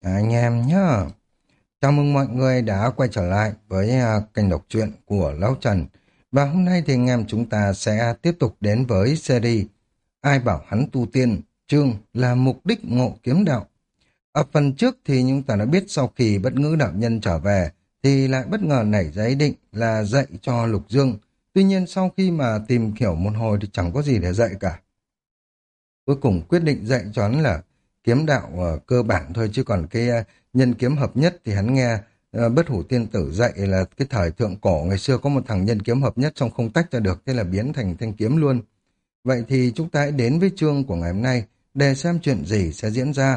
Anh em nhá. Chào mừng mọi người đã quay trở lại với kênh đọc truyện của Lão Trần. Và hôm nay thì anh em chúng ta sẽ tiếp tục đến với series Ai bảo hắn tu tiên, chương là mục đích ngộ kiếm đạo. Ở phần trước thì chúng ta đã biết sau khi bất ngữ đạo nhân trở về thì lại bất ngờ nảy ra ý định là dạy cho Lục Dương. Tuy nhiên sau khi mà tìm hiểu một hồi thì chẳng có gì để dạy cả. Cuối cùng quyết định dạy cho hắn là kiếm đạo cơ bản thôi, chứ còn cái nhân kiếm hợp nhất thì hắn nghe bất hủ tiên tử dạy là cái thời thượng cổ ngày xưa có một thằng nhân kiếm hợp nhất xong không tách ra được, thế là biến thành thanh kiếm luôn. Vậy thì chúng ta hãy đến với chương của ngày hôm nay để xem chuyện gì sẽ diễn ra.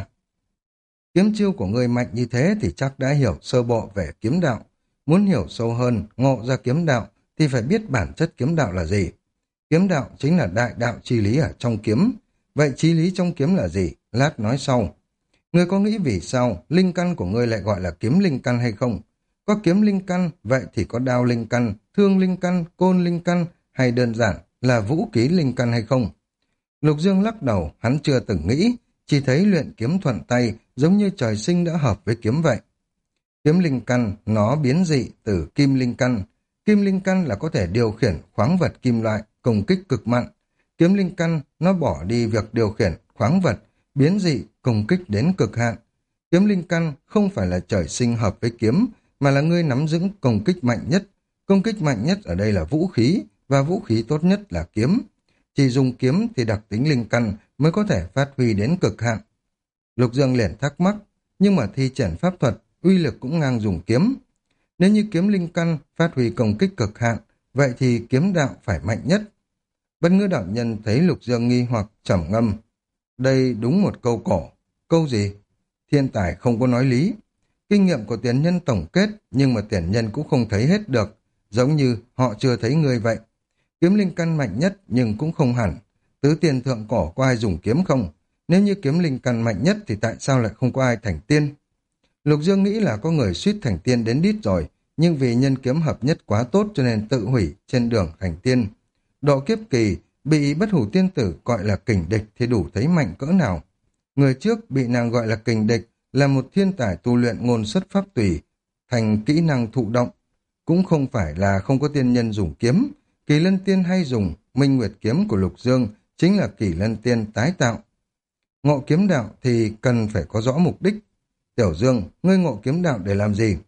Kiếm chiêu của người mạnh như thế thì chắc đã hiểu sơ bộ về kiếm đạo. Muốn hiểu sâu hơn, ngộ ra kiếm đạo thì phải biết bản chất kiếm đạo là gì. Kiếm đạo chính là đại đạo chi lý ở trong kiếm. Vậy chi lý trong kiếm là gì? Lát nói sau. Ngươi có nghĩ vì sao linh căn của ngươi lại gọi là kiếm linh căn hay không? Có kiếm linh căn, vậy thì có đao linh căn, thương linh căn, côn linh căn hay đơn giản là vũ khí linh căn hay không? Lục Dương lắc đầu, hắn chưa từng nghĩ, chỉ thấy luyện kiếm thuận tay giống như trời sinh đã hợp với kiếm vậy. Kiếm linh căn nó biến dị từ kim linh căn. Kim linh căn là có thể điều khiển khoáng vật kim loại, công kích cực mạnh. Kiếm linh căn nó bỏ đi việc điều khiển khoáng vật, biến dị, công kích đến cực hạn. Kiếm linh căn không phải là trời sinh hợp với kiếm, mà là ngươi nắm giữ công kích mạnh nhất. Công kích mạnh nhất ở đây là vũ khí, và vũ khí tốt nhất là kiếm. Chỉ dùng kiếm thì đặc tính linh căn mới có thể phát huy đến cực hạn. Lục Dương liền thắc mắc, nhưng mà thi triển pháp thuật, uy lực cũng ngang dùng kiếm. Nếu như kiếm linh căn phát huy công kích cực hạn, vậy thì kiếm đạo phải mạnh nhất. Bất ngữ đạo nhân thấy Lục Dương nghi hoặc trầm ngâm. Đây đúng một câu cổ. Câu gì? Thiên tài không có nói lý. Kinh nghiệm của tiền nhân tổng kết, nhưng mà tiền nhân cũng không thấy hết được. Giống như họ chưa thấy người vậy. Kiếm linh căn mạnh nhất nhưng cũng không hẳn. Tứ tiền thượng cổ có ai dùng kiếm không? Nếu như kiếm linh căn mạnh nhất thì tại sao lại không có ai thành tiên? Lục Dương nghĩ là có người suýt thành tiên đến đít rồi, nhưng vì nhân kiếm hợp nhất quá tốt cho nên tự hủy trên đường thành tiên. Độ kiếp kỳ bị bất hủ tiên tử gọi là kình địch thì đủ thấy mạnh cỡ nào. Người trước bị nàng gọi là kình địch là một thiên tài tu luyện ngôn xuất pháp tùy thành kỹ năng thụ động. Cũng không phải là không có tiên nhân dùng kiếm. Kỳ lân tiên hay dùng, minh nguyệt kiếm của Lục Dương chính là kỳ lân tiên tái tạo. Ngộ kiếm đạo thì cần phải có rõ mục đích. Tiểu Dương, ngươi ngộ kiếm đạo để làm gì?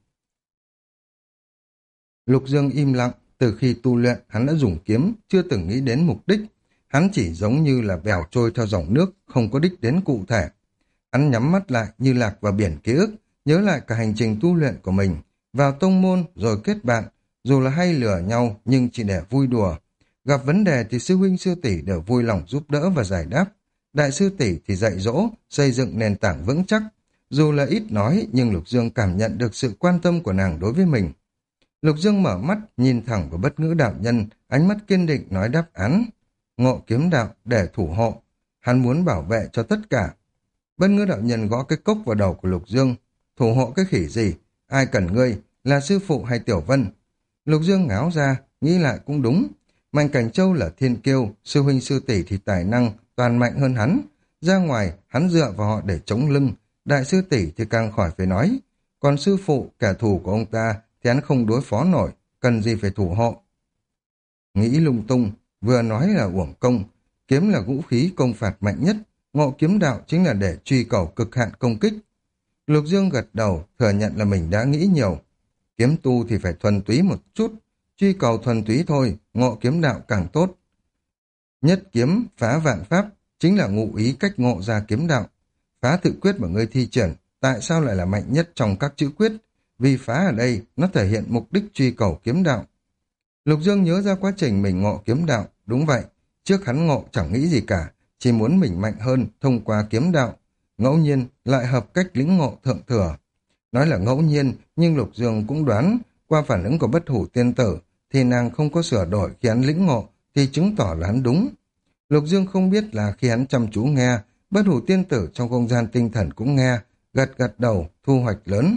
Lục Dương im lặng, từ khi tu luyện hắn đã dùng kiếm, chưa từng nghĩ đến mục đích. Hắn chỉ giống như là bèo trôi theo dòng nước, không có đích đến cụ thể. Hắn nhắm mắt lại như lạc vào biển ký ức, nhớ lại cả hành trình tu luyện của mình, vào tông môn rồi kết bạn, dù là hay lừa nhau nhưng chỉ để vui đùa. Gặp vấn đề thì sư huynh sư tỷ đều vui lòng giúp đỡ và giải đáp. Đại sư tỷ thì dạy dỗ, xây dựng nền tảng vững chắc. Dù là ít nói nhưng Lục Dương cảm nhận được sự quan tâm của nàng đối với mình. Lục Dương mở mắt, nhìn thẳng vào bất ngữ đạo nhân, ánh mắt kiên định nói đáp án. Ngộ kiếm đạo để thủ hộ. Hắn muốn bảo vệ cho tất cả. Bất ngữ đạo nhân gõ cái cốc vào đầu của Lục Dương. Thủ hộ cái khỉ gì? Ai cần ngươi? Là sư phụ hay Tiểu Vân? Lục Dương ngáo ra, nghĩ lại cũng đúng. Mạnh Cảnh Châu là thiên kiêu, sư huynh sư tỷ thì tài năng, toàn mạnh hơn hắn. Ra ngoài, hắn dựa vào họ để chống lưng. Đại sư tỷ thì càng khỏi phải nói. Còn sư phụ, kẻ thù của ông ta, thì hắn không đối phó nổi, cần gì phải thủ hộ. Nghĩ lung tung, vừa nói là uổng công. Kiếm là vũ khí công phạt mạnh nhất. Ngộ kiếm đạo chính là để truy cầu cực hạn công kích. Lục Dương gật đầu, thừa nhận là mình đã nghĩ nhiều. Kiếm tu thì phải thuần túy một chút. Truy cầu thuần túy thôi, ngộ kiếm đạo càng tốt. Nhất kiếm phá vạn pháp chính là ngụ ý cách ngộ ra kiếm đạo. Phá tự quyết mà ngươi thi triển, tại sao lại là mạnh nhất trong các chữ quyết? Vì phá ở đây, nó thể hiện mục đích truy cầu kiếm đạo. Lục Dương nhớ ra quá trình mình ngộ kiếm đạo, đúng vậy. Trước hắn ngộ chẳng nghĩ gì cả, chỉ muốn mình mạnh hơn thông qua kiếm đạo. Ngẫu nhiên lại hợp cách lĩnh ngộ thượng thừa. Nói là ngẫu nhiên, nhưng Lục Dương cũng đoán, qua phản ứng của bất hủ tiên tử, thì nàng không có sửa đổi khi hắn lĩnh ngộ, thì chứng tỏ là hắn đúng. Lục Dương không biết là khi hắn chăm chú nghe, bất hủ tiên tử trong không gian tinh thần cũng nghe, gật gật đầu, thu hoạch lớn.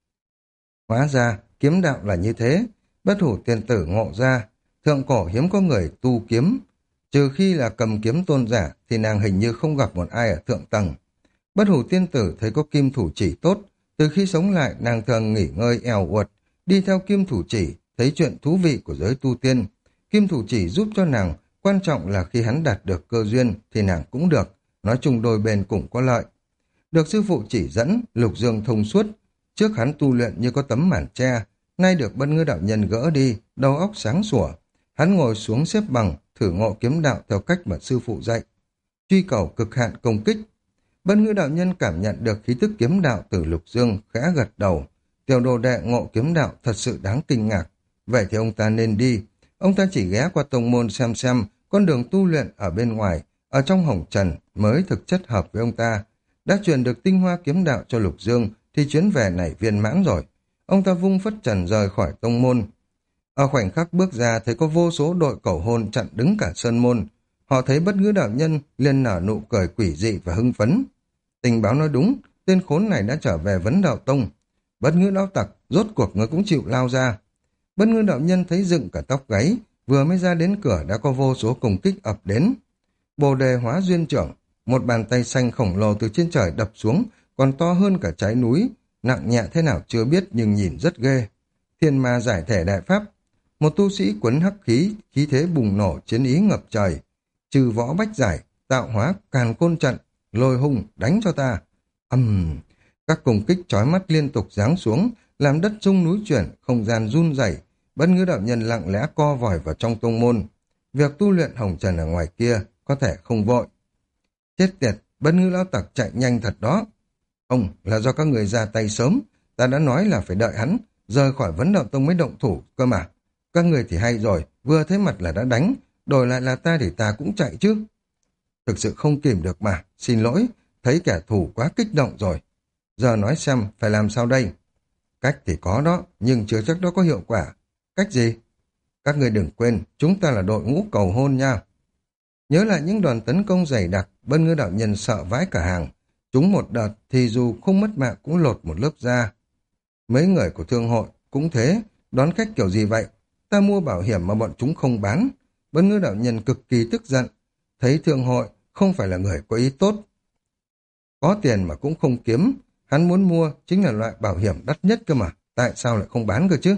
Hóa ra, kiếm đạo là như thế, bất hủ tiên tử ngộ ra, thượng cổ hiếm có người tu kiếm, trừ khi là cầm kiếm tôn giả thì nàng hình như không gặp một ai ở thượng tầng. Bất hủ tiên tử thấy có kim thủ chỉ tốt, Từ khi sống lại, nàng thường nghỉ ngơi eo uột, đi theo kim thủ chỉ, thấy chuyện thú vị của giới tu tiên. Kim thủ chỉ giúp cho nàng, quan trọng là khi hắn đạt được cơ duyên thì nàng cũng được, nói chung đôi bên cũng có lợi. Được sư phụ chỉ dẫn, Lục Dương thông suốt, trước hắn tu luyện như có tấm màn che, nay được Bất Ngữ đạo nhân gỡ đi, đầu óc sáng sủa. Hắn ngồi xuống xếp bằng, thử ngộ kiếm đạo theo cách mà sư phụ dạy. Truy cầu cực hạn công kích. Bất Ngữ đạo nhân cảm nhận được khí tức kiếm đạo từ Lục Dương, khẽ gật đầu. Tiểu đồ đệ ngộ kiếm đạo thật sự đáng kinh ngạc. Vậy thì ông ta nên đi. Ông ta chỉ ghé qua tông môn xem con đường tu luyện ở bên ngoài, ở trong hồng trần mới thực chất hợp với ông ta. Đã truyền được tinh hoa kiếm đạo cho Lục Dương thì chuyến về này viên mãn rồi. Ông ta vung phất trần rời khỏi tông môn. Ở khoảnh khắc bước ra thấy có vô số đội cầu hôn chặn đứng cả sơn môn. Họ thấy Bất Ngữ đạo nhân liền nở nụ cười quỷ dị và hưng phấn. Tình báo nói đúng, tên khốn này đã trở về Vấn Đạo Tông. Bất Ngữ lão tặc, rốt cuộc ngươi cũng chịu lao ra. Bất Ngữ đạo nhân thấy dựng cả tóc gáy, vừa mới ra đến cửa đã có vô số công kích ập đến. Bồ đề hóa duyên trưởng, một bàn tay xanh khổng lồ từ trên trời đập xuống, còn to hơn cả trái núi, nặng nhẹ thế nào chưa biết nhưng nhìn rất ghê. Thiên ma giải thể đại pháp, một tu sĩ quấn hắc khí, khí thế bùng nổ, chiến ý ngập trời. Trừ võ bách giải, tạo hóa càn côn trận, lôi hung, đánh cho ta. Các công kích chói mắt liên tục giáng xuống, làm đất rung núi chuyển, không gian run rẩy. Bất Ngữ đạo nhân lặng lẽ co vòi vào trong tông môn. Việc tu luyện hồng trần ở ngoài kia có thể không vội. Chết tiệt, Bất Ngữ lão tặc chạy nhanh thật đó. Không, là do các người ra tay sớm. Ta đã nói là phải đợi hắn, rời khỏi Vấn Đạo Tông mới động thủ cơ mà. Các người thì hay rồi, vừa thấy mặt là đã đánh, đổi lại là ta thì ta cũng chạy chứ. Thực sự không kìm được mà, xin lỗi, thấy kẻ thù quá kích động rồi. Giờ nói xem phải làm sao đây? Cách thì có đó, nhưng chưa chắc đó có hiệu quả. Cách gì? Các người đừng quên, chúng ta là đội ngũ cầu hôn nha. Nhớ lại những đòn tấn công dày đặc, Bất Ngữ đạo nhân sợ vãi cả hàng. Chúng một đợt thì dù không mất mạng cũng lột một lớp da. Mấy người của thương hội cũng thế, đón khách kiểu gì vậy? Ta mua bảo hiểm mà bọn chúng không bán. Bất Ngữ đạo nhân cực kỳ tức giận. Thấy thương hội không phải là người có ý tốt. Có tiền mà cũng không kiếm. Hắn muốn mua chính là loại bảo hiểm đắt nhất cơ mà. Tại sao lại không bán cơ chứ?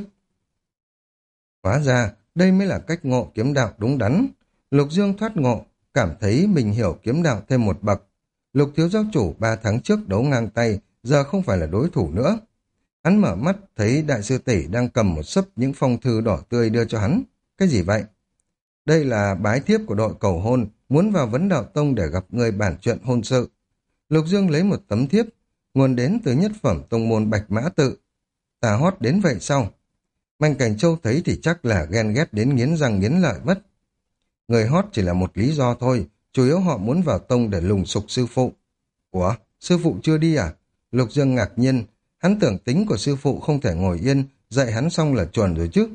Hóa ra đây mới là cách ngộ kiếm đạo đúng đắn. Lục Dương thoát ngộ, cảm thấy mình hiểu kiếm đạo thêm một bậc. Lục thiếu giáo chủ 3 tháng trước đấu ngang tay, giờ không phải là đối thủ nữa. Hắn mở mắt thấy đại sư tỷ đang cầm một xấp những phong thư đỏ tươi đưa cho hắn. Cái gì vậy? Đây là bái thiếp của đội cầu hôn, muốn vào Vấn Đạo Tông để gặp người bàn chuyện hôn sự. Lục Dương lấy một tấm thiếp, nguồn đến từ nhất phẩm tông môn Bạch Mã Tự. Ta hót đến vậy sao? Mạnh Cảnh Châu thấy thì chắc là ghen ghét đến nghiến răng nghiến lợi mất. Người hót chỉ là một lý do thôi, chủ yếu họ muốn vào tông để lùng sục sư phụ. Ủa, sư phụ chưa đi à? Lục Dương ngạc nhiên, hắn tưởng tính của sư phụ không thể ngồi yên, dạy hắn xong là chuẩn rồi chứ.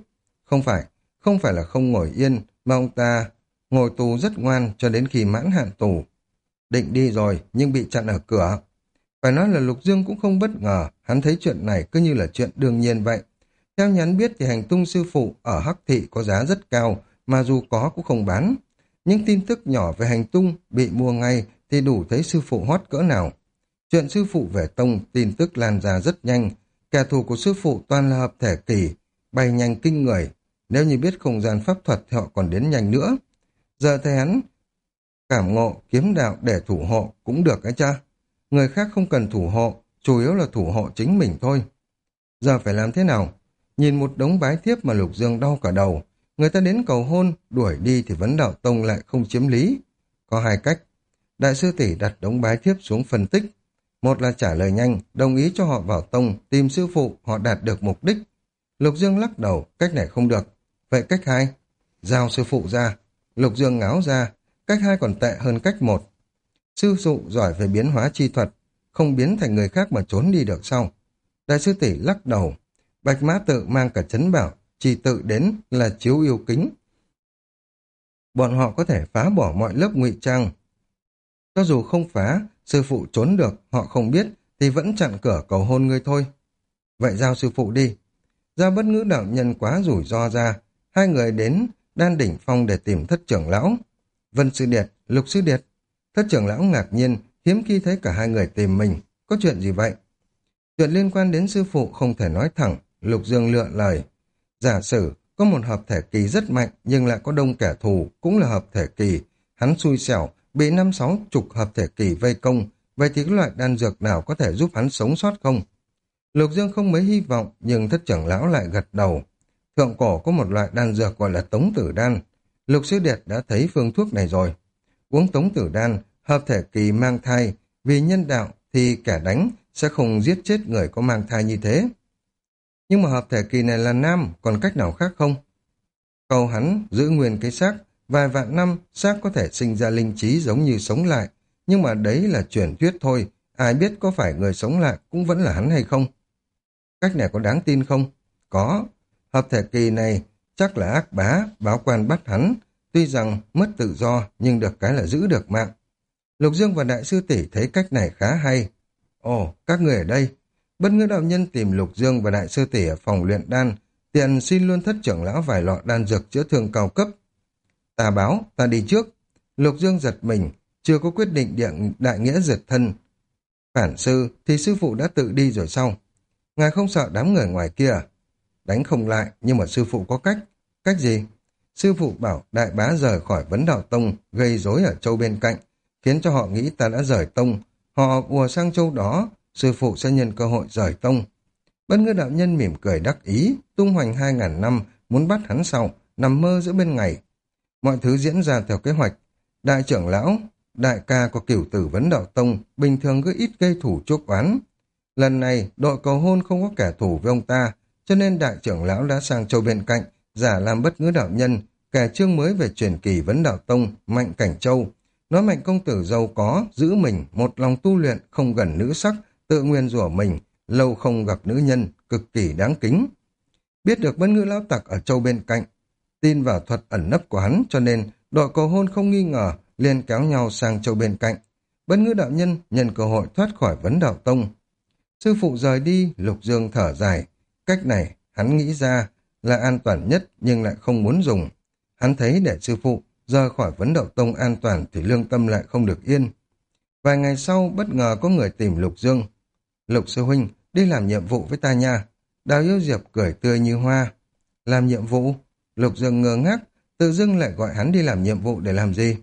Không phải là không ngồi yên, mà ông ta ngồi tù rất ngoan cho đến khi mãn hạn tù. Định đi rồi, nhưng bị chặn ở cửa. Phải nói là Lục Dương cũng không bất ngờ, hắn thấy chuyện này cứ như là chuyện đương nhiên vậy. Theo nhắn biết thì hành tung sư phụ ở Hắc Thị có giá rất cao, mà dù có cũng không bán. Những tin tức nhỏ về hành tung bị mua ngay thì đủ thấy sư phụ hót cỡ nào. Chuyện sư phụ về tông, tin tức lan ra rất nhanh. Kẻ thù của sư phụ toàn là hợp thể kỳ, bay nhanh kinh người. Nếu như biết không gian pháp thuật thì họ còn đến nhanh nữa. Giờ thấy hắn cảm ngộ kiếm đạo để thủ hộ cũng được ấy cha. Người khác không cần thủ hộ, chủ yếu là thủ hộ chính mình thôi. Giờ phải làm thế nào? Nhìn một đống bái thiếp mà Lục Dương đau cả đầu. Người ta đến cầu hôn, đuổi đi thì Vấn Đạo Tông lại không chiếm lý. Có hai cách. Đại sư tỷ đặt đống bái thiếp xuống phân tích. Một là trả lời nhanh, đồng ý cho họ vào tông, tìm sư phụ, họ đạt được mục đích. Lục Dương lắc đầu, cách này không được. Vậy cách hai? Giao sư phụ ra. Lục Dương ngáo ra, cách hai còn tệ hơn cách một. Sư phụ giỏi về biến hóa chi thuật, không biến thành người khác mà trốn đi được sao? Đại sư tỷ lắc đầu. Bạch Mã Tự mang cả trấn bảo, chỉ tự đến là chiếu yêu kính. Bọn họ có thể phá bỏ mọi lớp ngụy trang. Cho dù không phá, sư phụ trốn được, họ không biết, thì vẫn chặn cửa cầu hôn ngươi thôi. Vậy giao sư phụ đi. Giao Bất Ngữ đạo nhân quá rủi ro ra, hai người đến Đan Đỉnh Phong để tìm Thất trưởng lão. Vân sư điệt, Lục sư điệt. Thất trưởng lão ngạc nhiên, hiếm khi thấy cả hai người tìm mình. Có chuyện gì vậy? Chuyện liên quan đến sư phụ không thể nói thẳng, Lục Dương lựa lời. Giả sử có một hợp thể kỳ rất mạnh nhưng lại có đông kẻ thù cũng là hợp thể kỳ. Hắn xui xẻo, bị 5-6 chục hợp thể kỳ vây công. Vậy thì cái loại đan dược nào có thể giúp hắn sống sót không? Lục Dương không mấy hy vọng nhưng thất trưởng lão lại gật đầu. Thượng cổ có một loại đan dược gọi là tống tử đan. Lục Sư Điệt đã thấy phương thuốc này rồi. Uống tống tử đan, hợp thể kỳ mang thai, vì nhân đạo thì kẻ đánh sẽ không giết chết người có mang thai như thế. Nhưng mà hợp thể kỳ này là nam, còn cách nào khác không? Cầu hắn giữ nguyên cái xác, vài vạn năm xác có thể sinh ra linh trí giống như sống lại, nhưng mà đấy là truyền thuyết thôi, ai biết có phải người sống lại cũng vẫn là hắn hay không? Cách này có đáng tin không? Có. Hợp thể kỳ này chắc là ác bá, báo quan bắt hắn, tuy rằng mất tự do nhưng được cái là giữ được mạng. Lục Dương và Đại sư tỷ thấy cách này khá hay. Ồ, các người ở đây. Bất ngữ đạo nhân tìm Lục Dương và Đại sư tỷ ở phòng luyện đan, tiện xin luôn thất trưởng lão vài lọ đan dược chữa thương cao cấp. Ta báo, ta đi trước. Lục Dương giật mình, chưa có quyết định đại nghĩa diệt thân. Phản sư thì sư phụ đã tự đi rồi sao? Ngài không sợ đám người ngoài kia à? Đánh không lại, nhưng mà sư phụ có cách. Cách gì? Sư phụ bảo đại bá rời khỏi Vấn Đạo Tông, gây rối ở châu bên cạnh, khiến cho họ nghĩ ta đã rời tông. Họ ùa sang châu đó, sư phụ sẽ nhân cơ hội rời tông. Bất ngữ đạo nhân mỉm cười đắc ý, tung hoành 2000 năm, muốn bắt hắn sau, nằm mơ giữa bên ngày. Mọi thứ diễn ra theo kế hoạch. Đại trưởng lão, đại ca của cửu tử Vấn Đạo Tông, bình thường cứ ít gây thủ chuốc oán. Lần này, đội cầu hôn không có kẻ thù với ông ta, cho nên đại trưởng lão đã sang châu bên cạnh, giả làm bất ngữ đạo nhân, kẻ chương mới về truyền kỳ Vấn Đạo Tông, Mạnh Cảnh Châu. Nói Mạnh công tử giàu có, giữ mình, một lòng tu luyện, không gần nữ sắc, tự nguyên rủa mình, lâu không gặp nữ nhân, cực kỳ đáng kính. Biết được bất ngữ lão tặc ở châu bên cạnh, tin vào thuật ẩn nấp của hắn, cho nên đội cầu hôn không nghi ngờ, liền kéo nhau sang châu bên cạnh. Bất ngữ đạo nhân nhân cơ hội thoát khỏi Vấn Đạo Tông. Sư phụ rời đi, Lục Dương thở dài. Cách này, hắn nghĩ ra là an toàn nhất nhưng lại không muốn dùng. Hắn thấy để sư phụ rời khỏi Vấn Đạo Tông an toàn thì lương tâm lại không được yên. Vài ngày sau, bất ngờ có người tìm Lục Dương. Lục sư huynh, đi làm nhiệm vụ với ta nha. Đào Yêu Diệp cười tươi như hoa. Làm nhiệm vụ? Lục Dương ngơ ngác, tự dưng lại gọi hắn đi làm nhiệm vụ để làm gì?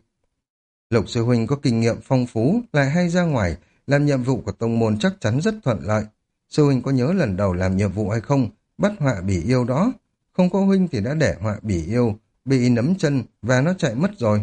Lục sư huynh có kinh nghiệm phong phú, lại hay ra ngoài, làm nhiệm vụ của tông môn chắc chắn rất thuận lợi. Sư huynh có nhớ lần đầu làm nhiệm vụ hay không? Bắt họa bỉ yêu đó. Không có huynh thì đã để họa bỉ yêu, bị nấm chân và nó chạy mất rồi.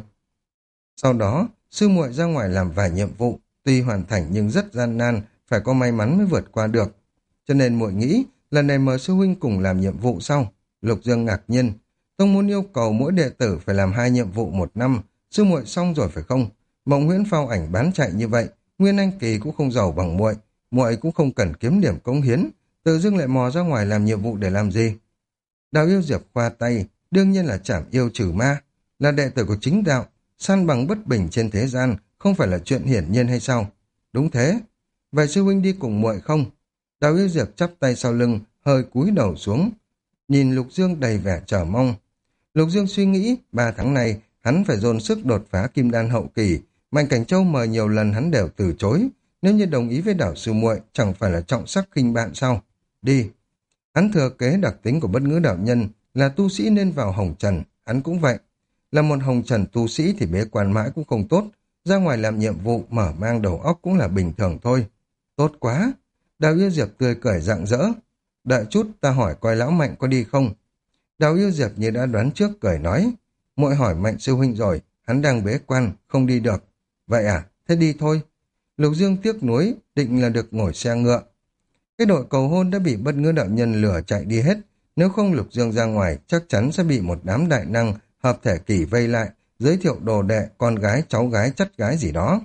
Sau đó, sư muội ra ngoài làm vài nhiệm vụ, tuy hoàn thành nhưng rất gian nan, phải có may mắn mới vượt qua được. Cho nên muội nghĩ, lần này mời sư huynh cùng làm nhiệm vụ sau. Lục Dương ngạc nhiên, tông môn yêu cầu mỗi đệ tử phải làm 2 nhiệm vụ 1 năm, sư muội xong rồi phải không? Mộng huyễn phao ảnh bán chạy như vậy, Nguyên Anh Kỳ cũng không giàu bằng muội, muội cũng không cần kiếm điểm cống hiến, tự dưng lại mò ra ngoài làm nhiệm vụ để làm gì? Đào Yêu Diệp khoa tay, đương nhiên là trảm yêu trừ ma, là đệ tử của chính đạo, san bằng bất bình trên thế gian, không phải là chuyện hiển nhiên hay sao? Đúng thế. Vậy sư huynh đi cùng muội không? Đào Yêu Diệp chắp tay sau lưng, hơi cúi đầu xuống, nhìn Lục Dương đầy vẻ chờ mong. Lục Dương suy nghĩ, 3 tháng này, hắn phải dồn sức đột phá kim đan hậu kỳ. Mạnh Cảnh Châu mời nhiều lần hắn đều từ chối. Nếu như đồng ý với đảo sư muội, chẳng phải là trọng sắc khinh bạn sao? Đi. Hắn thừa kế đặc tính của bất ngữ đạo nhân, là tu sĩ nên vào hồng trần, hắn cũng vậy. Là một hồng trần tu sĩ thì bế quan mãi cũng không tốt, ra ngoài làm nhiệm vụ mở mang đầu óc cũng là bình thường thôi. Tốt quá. Đào Yêu Diệp tươi cười rạng rỡ. Đợi chút ta hỏi coi lão Mạnh có đi không? Đào Yêu Diệp như đã đoán trước cười nói. Muội hỏi Mạnh sư huynh rồi, hắn đang bế quan, không đi được. Vậy à, thế đi thôi. Lục Dương tiếc nuối, định là được ngồi xe ngựa. Cái đội cầu hôn đã bị bất ngữ đạo nhân lừa chạy đi hết. Nếu không Lục Dương ra ngoài, chắc chắn sẽ bị một đám đại năng hợp thể kỳ vây lại, giới thiệu đồ đệ, con gái, cháu gái, chắt gái gì đó.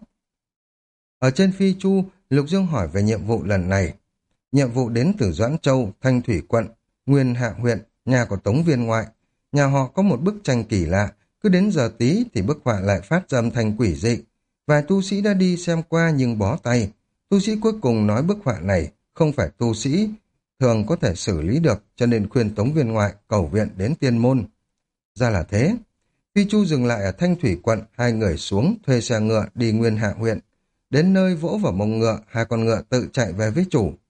Ở trên phi chu, Lục Dương hỏi về nhiệm vụ lần này. Nhiệm vụ đến từ Doãn Châu, Thanh Thủy quận, Nguyên Hạ huyện, nhà của Tống Viên ngoại. Nhà họ có một bức tranh kỳ lạ, cứ đến giờ tí thì bức họa lại phát ra âm thanh quỷ dị. Vài tu sĩ đã đi xem qua nhưng bó tay. Tu sĩ cuối cùng nói bức họa này không phải tu sĩ thường có thể xử lý được, cho nên khuyên Tống Viên ngoại cầu viện đến tiên môn. Ra là thế. Phi Chu dừng lại ở Thanh Thủy quận, 2 người xuống thuê xe ngựa đi Nguyên Hạ huyện. Đến nơi vỗ vào mông ngựa, 2 con ngựa tự chạy về với chủ.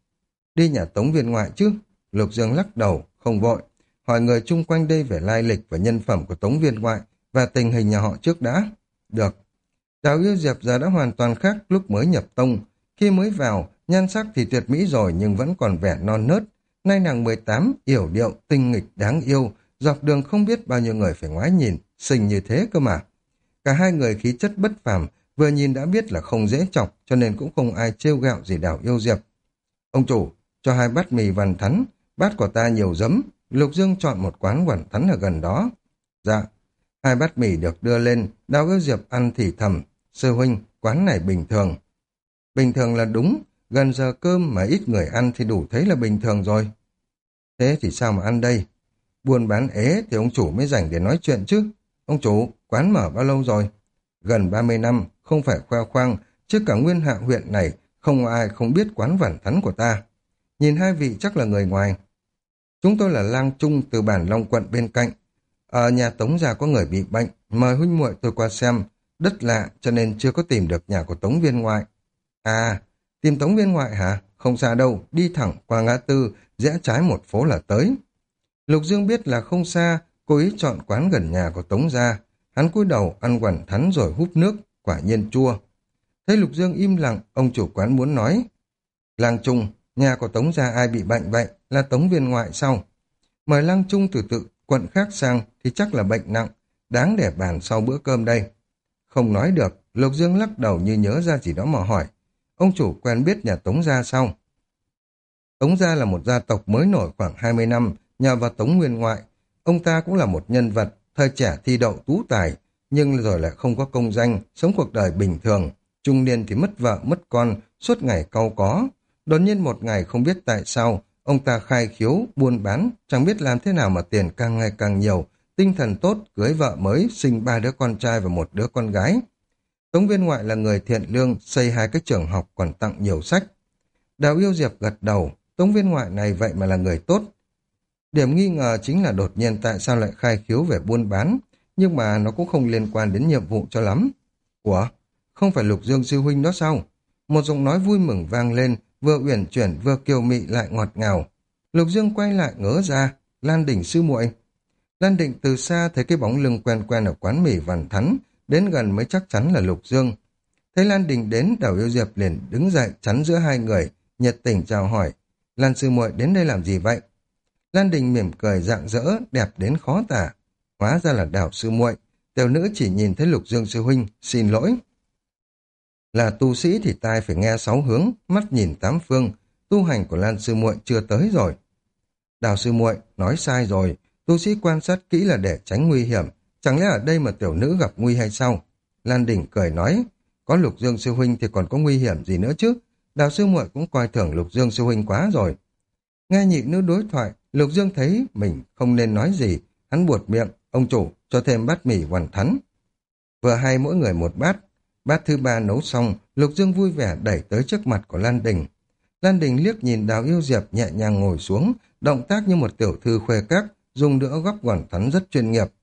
Đi nhà Tống viên ngoại chứ? Lục Dương lắc đầu, không vội. Hỏi người chung quanh đây về lai lịch và nhân phẩm của Tống viên ngoại và tình hình nhà họ trước đã. Được. Đào Yêu Diệp giờ đã hoàn toàn khác lúc mới nhập tông. Khi mới vào, nhan sắc thì tuyệt mỹ rồi nhưng vẫn còn vẻ non nớt. Nay nàng 18, yểu điệu, tinh nghịch, đáng yêu. Dọc đường không biết bao nhiêu người phải ngoái nhìn, xinh như thế cơ mà. Cả hai người khí chất bất phàm, vừa nhìn đã biết là không dễ chọc, cho nên cũng không ai trêu ghẹo gì Đào Yêu Diệp. Ông chủ, cho 2 bát mì vằn thắn, bát của ta nhiều giấm. Lục Dương chọn một quán vằn thắn ở gần đó. Dạ. 2 bát mì được đưa lên, Đào Yêu Diệp ăn thì thầm. Sư huynh, quán này bình thường. Bình thường là đúng, gần giờ cơm mà ít người ăn thì đủ thấy là bình thường rồi. Thế thì sao mà ăn đây? Buôn bán ế thì ông chủ mới rảnh để nói chuyện chứ. Ông chủ, quán mở bao lâu rồi? Gần 30 năm, không phải khoe khoang, chứ cả nguyên hạ huyện này không ai không biết quán vằn thắn của ta. Nhìn hai vị chắc là người ngoài. Chúng tôi là lang trung từ bản Long quận bên cạnh. Ở nhà Tống gia có người bị bệnh, mời huynh muội tôi qua xem. Đất lạ cho nên chưa có tìm được nhà của Tống viên ngoại. À, tìm Tống viên ngoại hả? Không xa đâu, đi thẳng qua ngã tư, rẽ trái một phố là tới. Lục Dương biết là không xa, cố ý chọn quán gần nhà của Tống gia. Hắn cúi đầu ăn quằn thắn rồi húp nước, quả nhiên chua. Thấy Lục Dương im lặng, ông chủ quán muốn nói. Lang Trung, nhà của Tống gia ai bị bệnh vậy? Là Tống viên ngoại sao? Mời Lang Trung từ quận khác sang thì chắc là bệnh nặng, đáng để bàn sau bữa cơm đây. Không nói được, Lục Dương lắc đầu như nhớ ra gì đó mà hỏi. Ông chủ quen biết nhà Tống gia sao? Tống gia là một gia tộc mới nổi khoảng 20 năm, nhờ vào Tống Nguyên Ngoại. Ông ta cũng là một nhân vật, thời trẻ thi đậu tú tài, nhưng rồi lại không có công danh, sống cuộc đời bình thường. Trung niên thì mất vợ, mất con, suốt ngày cau có. Đột nhiên một ngày không biết tại sao, ông ta khai khiếu, buôn bán, chẳng biết làm thế nào mà tiền càng ngày càng nhiều, tinh thần tốt, cưới vợ mới, sinh 3 đứa con trai và 1 đứa con gái. Tống Viên Ngoại là người thiện lương, xây 2 cái trường học còn tặng nhiều sách. Đào Yêu Diệp gật đầu, Tống Viên Ngoại này vậy mà là người tốt. Điểm nghi ngờ chính là đột nhiên tại sao lại khai khiếu về buôn bán, nhưng mà nó cũng không liên quan đến nhiệm vụ cho lắm. Ủa, không phải Lục Dương sư huynh đó sao? Một giọng nói vui mừng vang lên, vừa uyển chuyển vừa kiều mị lại ngọt ngào. Lục Dương quay lại ngớ ra, Lan Đình sư muội. Lan Định từ xa thấy cái bóng lưng quen quen ở quán mì Vằn Thắn, đến gần mới chắc chắn là Lục Dương. Thấy Lan Đình đến, Đào Yêu Diệp liền đứng dậy chắn giữa hai người, nhiệt tình chào hỏi. Lan sư muội đến đây làm gì vậy? Lan Đình mỉm cười rạng rỡ, đẹp đến khó tả. Hóa ra là Đào sư muội. Tiểu nữ chỉ nhìn thấy Lục Dương sư huynh, xin lỗi. Là tu sĩ thì tai phải nghe 6 hướng, mắt nhìn 8 phương. Tu hành của Lan sư muội chưa tới rồi. Đào sư muội nói sai rồi. Tu sĩ quan sát kỹ là để tránh nguy hiểm. Chẳng lẽ ở đây mà tiểu nữ gặp nguy hay sao? Lan Đình cười nói. Có Lục Dương sư huynh thì còn có nguy hiểm gì nữa chứ? Đào sư muội cũng coi thường Lục Dương sư huynh quá rồi. Nghe nhị nữ đối thoại, Lục Dương thấy mình không nên nói gì. Hắn buột miệng. Ông chủ cho thêm bát mì Vằn Thắn. Vừa hay mỗi người một bát. Bát thứ 3 nấu xong, Lục Dương vui vẻ đẩy tới trước mặt của Lan Đình. Lan Đình liếc nhìn Đào Yêu Diệp nhẹ nhàng ngồi xuống, động tác như một tiểu thư khuê các, dùng đũa gắp Vằn Thắn rất chuyên nghiệp.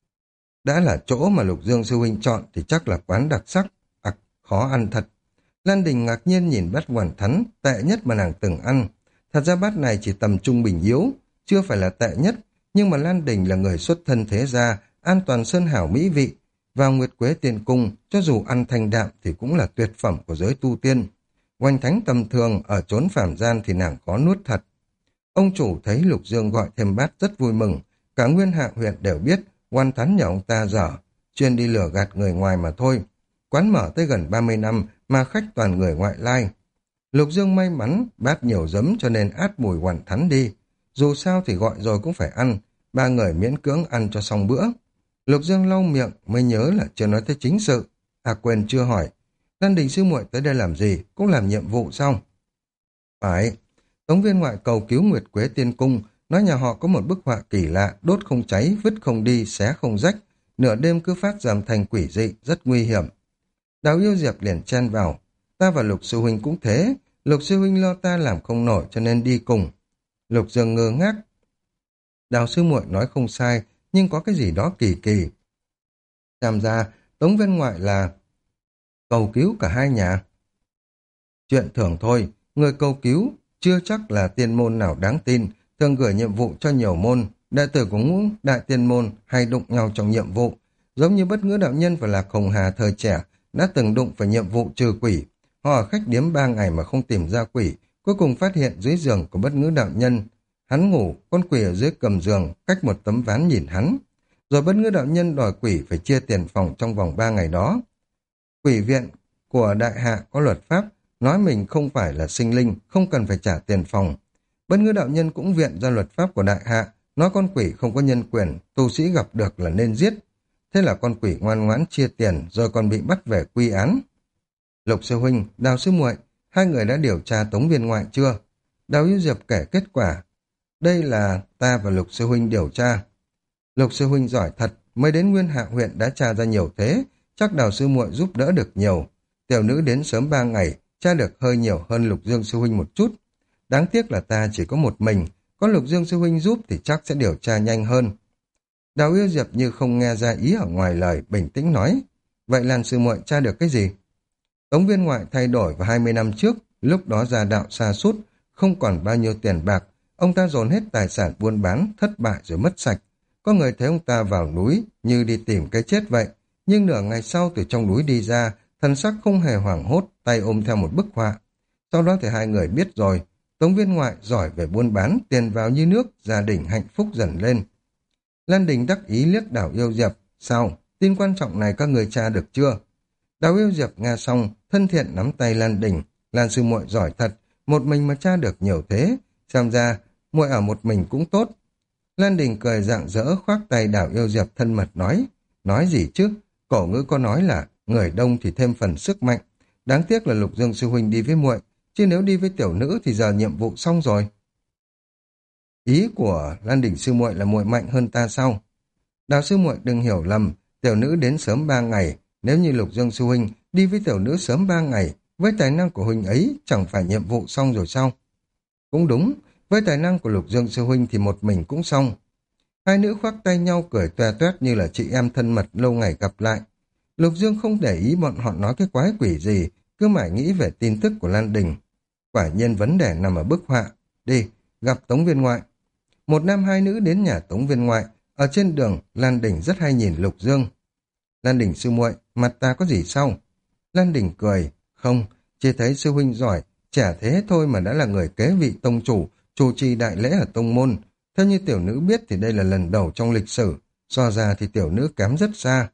Đã là chỗ mà Lục Dương sư huynh chọn thì chắc là quán đặc sắc, khó ăn thật. Lan Đình ngạc nhiên nhìn bát Vằn Thắn, tệ nhất mà nàng từng ăn. Thật ra bát này chỉ tầm trung bình yếu, chưa phải là tệ nhất, nhưng mà Lan Đình là người xuất thân thế gia, an toàn sơn hảo mỹ vị. Vào Nguyệt Quế Tiên Cung, cho dù ăn thanh đạm thì cũng là tuyệt phẩm của giới tu tiên. Oanh thánh tầm thường ở chốn phàm gian thì nàng khó nuốt thật. Ông chủ thấy Lục Dương gọi thêm bát rất vui mừng. Cả nguyên hạ huyện đều biết Oanh Thánh nhà ông ta dở, chuyên đi lừa gạt người ngoài mà thôi. Quán mở tới gần 30 năm mà khách toàn người ngoại lai. Lục Dương may mắn bát nhiều giấm cho nên át mùi Oanh Thánh đi. Dù sao thì gọi rồi cũng phải ăn. 3 người miễn cưỡng ăn cho xong bữa. Lục Dương lau miệng mới nhớ là chưa nói tới chính sự. Quên chưa hỏi. Lan Đình sư muội tới đây làm gì? Cũng làm nhiệm vụ sao? Phải. Tống Viên Ngoại cầu cứu Nguyệt Quế Tiên Cung, nói nhà họ có một bức họa kỳ lạ, đốt không cháy, vứt không đi, xé không rách. Nửa đêm cứ phát ra âm thanh quỷ dị, rất nguy hiểm. Đào Yêu Diệp liền chen vào. Ta và Lục sư huynh cũng thế. Lục sư huynh lo ta làm không nổi cho nên đi cùng. Lục Dương ngơ ngác. Đào sư muội nói không sai, nhưng có cái gì đó kỳ kỳ. Xem ra, Tống Viên Ngoại là cầu cứu cả hai nhà. Chuyện thường thôi, người cầu cứu chưa chắc là tiên môn nào đáng tin, thường gửi nhiệm vụ cho nhiều môn. Đệ tử của ngũ đại tiên môn hay đụng nhau trong nhiệm vụ, giống như Bất Ngữ đạo nhân và Lạc Hồng Hà thời trẻ đã từng đụng phải nhiệm vụ trừ quỷ. Họ ở khách điếm 3 ngày mà không tìm ra quỷ, cuối cùng phát hiện dưới giường của Bất Ngữ đạo nhân. Hắn ngủ, con quỷ ở dưới cầm giường, cách một tấm ván nhìn hắn. Rồi Bất Ngữ đạo nhân đòi quỷ phải chia tiền phòng trong vòng 3 ngày đó. Quỷ viện của đại hạ có luật pháp, nói mình không phải là sinh linh, không cần phải trả tiền phòng. Bất Ngữ đạo nhân cũng viện ra luật pháp của đại hạ, nói con quỷ không có nhân quyền, tu sĩ gặp được là nên giết. Thế là con quỷ ngoan ngoãn chia tiền, rồi còn bị bắt về quy án. Lục sư huynh, Đào sư muội, hai người đã điều tra Tống Viên Ngoại chưa? Đào Yêu Diệp kể kết quả. Đây là ta và Lục sư huynh điều tra. Lục sư huynh giỏi thật, mới đến Nguyên Hạ huyện đã tra ra nhiều thế, chắc Đào sư muội giúp đỡ được nhiều. Tiểu nữ đến sớm 3 ngày, tra được hơi nhiều hơn Lục Dương sư huynh một chút. Đáng tiếc là ta chỉ có một mình, có Lục Dương sư huynh giúp thì chắc sẽ điều tra nhanh hơn. Đào Yêu Diệp như không nghe ra ý ở ngoài lời, bình tĩnh nói. Vậy Lan sư muội tra được cái gì? Tống Viên Ngoại thay đổi vào 20 năm trước, lúc đó gia đạo sa sút, không còn bao nhiêu tiền bạc. Ông ta dồn hết tài sản buôn bán, thất bại rồi mất sạch. Có người thấy ông ta vào núi như đi tìm cái chết vậy, nhưng nửa ngày sau từ trong núi đi ra, thần sắc không hề hoảng hốt, tay ôm theo một bức họa. Sau đó thì hai người biết rồi, Tống Viên Ngoại giỏi về buôn bán, tiền vào như nước, gia đình hạnh phúc dần lên. Lan Đình đắc ý liếc Đào Yêu Diệp, sao, tin quan trọng này các người tra được chưa? Đào Yêu Diệp nghe xong, thân thiện nắm tay Lan Đình, Lan sư muội giỏi thật, một mình mà tra được nhiều thế, xem ra muội ở một mình cũng tốt. Lan Đình cười rạng rỡ khoác tay Đào Yêu Diệp thân mật nói gì chứ, cổ ngữ có nói là người đông thì thêm phần sức mạnh, đáng tiếc là Lục Dương sư huynh đi với muội, chứ nếu đi với tiểu nữ thì giờ nhiệm vụ xong rồi. Ý của Lan Đình sư muội là muội mạnh hơn ta sao? Đào sư muội đừng hiểu lầm, tiểu nữ đến sớm 3 ngày, nếu như Lục Dương sư huynh đi với tiểu nữ sớm 3 ngày, với tài năng của huynh ấy chẳng phải nhiệm vụ xong rồi sao? Cũng đúng, với tài năng của Lục Dương sư huynh thì một mình cũng xong. Hai nữ khoác tay nhau cười toe toét như là chị em thân mật lâu ngày gặp lại. Lục Dương không để ý bọn họ nói cái quái quỷ gì, cứ mãi nghĩ về tin tức của Lan Đình. Quả nhiên vấn đề nằm ở bức họa. Đi, gặp Tống Viên Ngoại. Một nam hai nữ đến nhà Tống Viên Ngoại. Ở trên đường, Lan Đình rất hay nhìn Lục Dương. Lan Đình sư muội, mặt ta có gì sao? Lan Đình cười. Không, chỉ thấy sư huynh giỏi, trẻ thế thôi mà đã là người kế vị tông chủ, chủ trì đại lễ ở tông môn. Theo như tiểu nữ biết thì đây là lần đầu trong lịch sử, so ra thì tiểu nữ kém rất xa.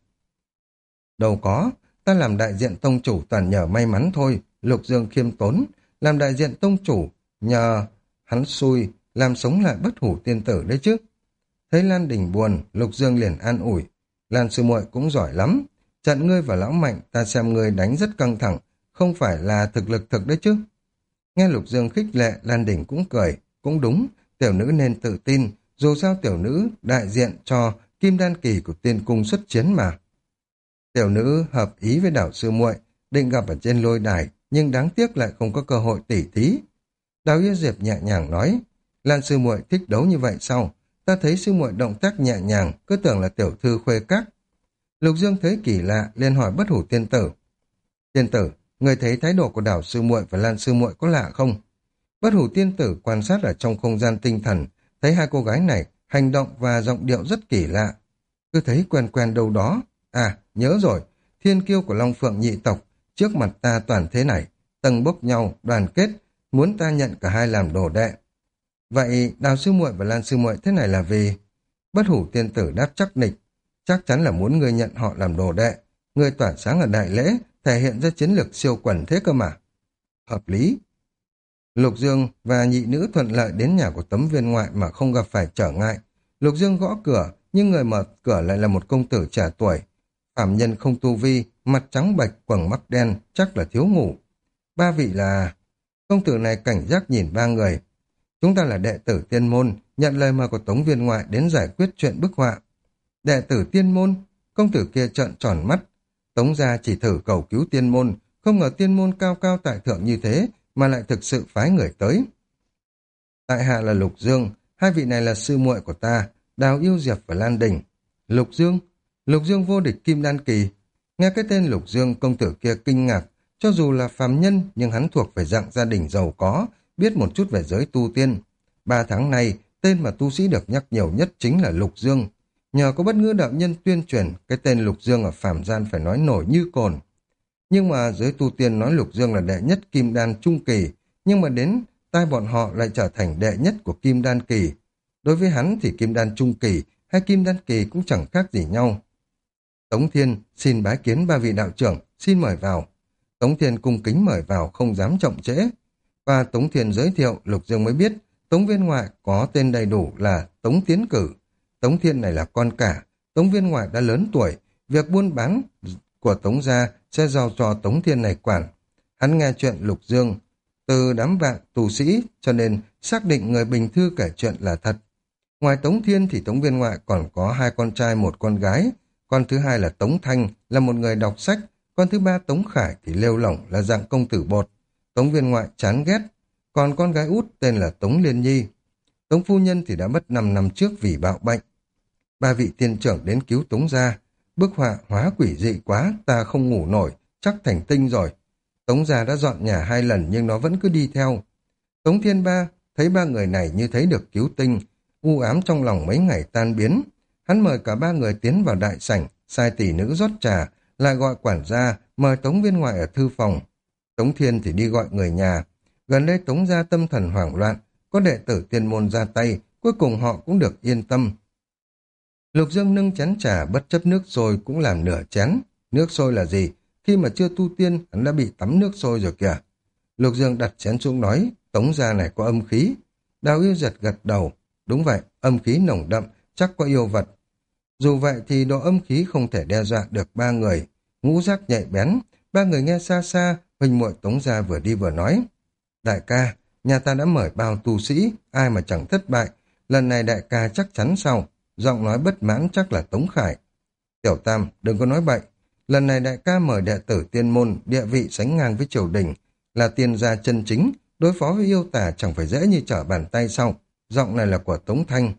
Đâu có, ta làm đại diện tông chủ toàn nhờ may mắn thôi, Lục Dương khiêm tốn, làm đại diện tông chủ, nhờ hắn xui, làm sống lại bất hủ tiên tử đấy chứ. Thấy Lan Đình buồn, Lục Dương liền an ủi, Lan sư muội cũng giỏi lắm, trận ngươi và lão Mạnh ta xem ngươi đánh rất căng thẳng, không phải là thực lực thực đấy chứ. Nghe Lục Dương khích lệ, Lan Đình cũng cười, cũng đúng, tiểu nữ nên tự tin, dù sao tiểu nữ đại diện cho kim đan kỳ của tiên cung xuất chiến mà. Tiểu nữ hợp ý với Đào sư muội, định gặp ở trên lôi đài, nhưng đáng tiếc lại không có cơ hội tỉ thí. Đào Yêu Diệp nhẹ nhàng nói, Lan sư muội thích đấu như vậy sao? Ta thấy sư muội động tác nhẹ nhàng, cứ tưởng là tiểu thư khuê các. Lục Dương thấy kỳ lạ, liền hỏi bất hủ tiên tử. Tiên tử, người thấy thái độ của Đào sư muội và Lan sư muội có lạ không? Bất hủ tiên tử quan sát ở trong không gian tinh thần, thấy hai cô gái này hành động và giọng điệu rất kỳ lạ. Cứ thấy quen quen đâu đó. À, nhớ rồi, thiên kiêu của Long Phượng nhị tộc, trước mặt ta toàn thế này, tầng bốc nhau, đoàn kết, muốn ta nhận cả hai làm đồ đệ. Vậy Đào sư muội và Lan sư muội thế này là vì? Bất hủ tiên tử đáp chắc nịch, chắc chắn là muốn ngươi nhận họ làm đồ đệ, ngươi tỏa sáng ở đại lễ, thể hiện ra chiến lược siêu quần thế cơ mà. Hợp lý. Lục Dương và nhị nữ thuận lợi đến nhà của Tống Viên Ngoại mà không gặp phải trở ngại. Lục Dương gõ cửa, nhưng người mở cửa lại là một công tử trẻ tuổi. Phạm nhân không tu vi, mặt trắng bệch, quầng mắt đen, chắc là thiếu ngủ. Ba vị là... Công tử này cảnh giác nhìn ba người. Chúng ta là đệ tử tiên môn, nhận lời mời của Tống Viên Ngoại đến giải quyết chuyện bức họa. Đệ tử tiên môn, công tử kia trợn tròn mắt. Tống gia chỉ thử cầu cứu tiên môn, không ngờ tiên môn cao cao tại thượng như thế, mà lại thực sự phái người tới. Tại hạ là Lục Dương, hai vị này là sư muội của ta, Đào Yêu Diệp và Lan Đình. Lục Dương vô địch kim đan kỳ. Nghe cái tên Lục Dương, công tử kia kinh ngạc, cho dù là phàm nhân nhưng hắn thuộc về dạng gia đình giàu có, biết một chút về giới tu tiên. 3 tháng nay, tên mà tu sĩ được nhắc nhiều nhất chính là Lục Dương. Nhờ có Bất Ngữ đạo nhân tuyên truyền, cái tên Lục Dương ở phàm gian phải nói nổi như cồn. Nhưng mà giới tu tiên nói Lục Dương là đệ nhất kim đan trung kỳ, nhưng mà đến tai bọn họ lại trở thành đệ nhất của kim đan kỳ. Đối với hắn thì kim đan trung kỳ hay kim đan kỳ cũng chẳng khác gì nhau. Tống Thiên xin bái kiến 3 vị đạo trưởng, xin mời vào. Tống Thiên cung kính mời vào, không dám chậm trễ. Và Tống Thiên giới thiệu, Lục Dương mới biết Tống Viên Ngoại có tên đầy đủ là Tống Tiến Cử. Tống Thiên này là con cả, Tống Viên Ngoại đã lớn tuổi, việc buôn bán của Tống gia sẽ giao cho Tống Thiên này quản. Hắn nghe chuyện Lục Dương từ đám vạn tù sĩ, cho nên xác định người bình thư kể chuyện là thật. Ngoài Tống Thiên thì Tống Viên Ngoại còn có 2 con trai 1 con gái. Con thứ hai là Tống Thanh, là một người đọc sách. Con thứ 3 Tống Khải thì lêu lỏng, là dạng công tử bột. Tống Viên Ngoại chán ghét. Còn con gái út tên là Tống Liên Nhi. Tống phu nhân thì đã mất 5 năm trước vì bạo bệnh. 3 vị tiên trưởng đến cứu Tống gia. Bức họa hóa quỷ dị quá, ta không ngủ nổi, chắc thành tinh rồi. Tống gia đã dọn nhà 2 lần nhưng nó vẫn cứ đi theo. Tống Thiên Ba thấy 3 người này như thấy được cứu tinh, u ám trong lòng mấy ngày tan biến. Hắn mời cả 3 người tiến vào đại sảnh, sai tỷ nữ rót trà, lại gọi quản gia, mời Tống Viên Ngoại ở thư phòng. Tống Thiên thì đi gọi người nhà. Gần đây Tống gia tâm thần hoảng loạn, có đệ tử tiên môn ra tay, cuối cùng họ cũng được yên tâm. Lục Dương nâng chén trà bất chấp nước sôi cũng làm nửa chén. Nước sôi là gì? Khi mà chưa tu tiên, hắn đã bị tắm nước sôi rồi kìa. Lục Dương đặt chén xuống nói, Tống gia này có âm khí. Đào Yêu Giật gật đầu. Đúng vậy, âm khí nồng đậm, chắc có yêu vật. Dù vậy thì độ âm khí không thể đe dọa được 3 người. Ngũ giác nhạy bén, 3 người nghe xa xa, huynh muội Tống gia vừa đi vừa nói. Đại ca, nhà ta đã mời bao tu sĩ, ai mà chẳng thất bại. Lần này đại ca chắc chắn sau. Giọng nói bất mãn chắc là Tống Khải. Tiểu Tam, đừng có nói bậy. Lần này đại ca mời đệ tử tiên môn, địa vị sánh ngang với triều đình, là tiên gia chân chính, đối phó với yêu tà chẳng phải dễ như trở bàn tay sau. Giọng này là của Tống Thanh.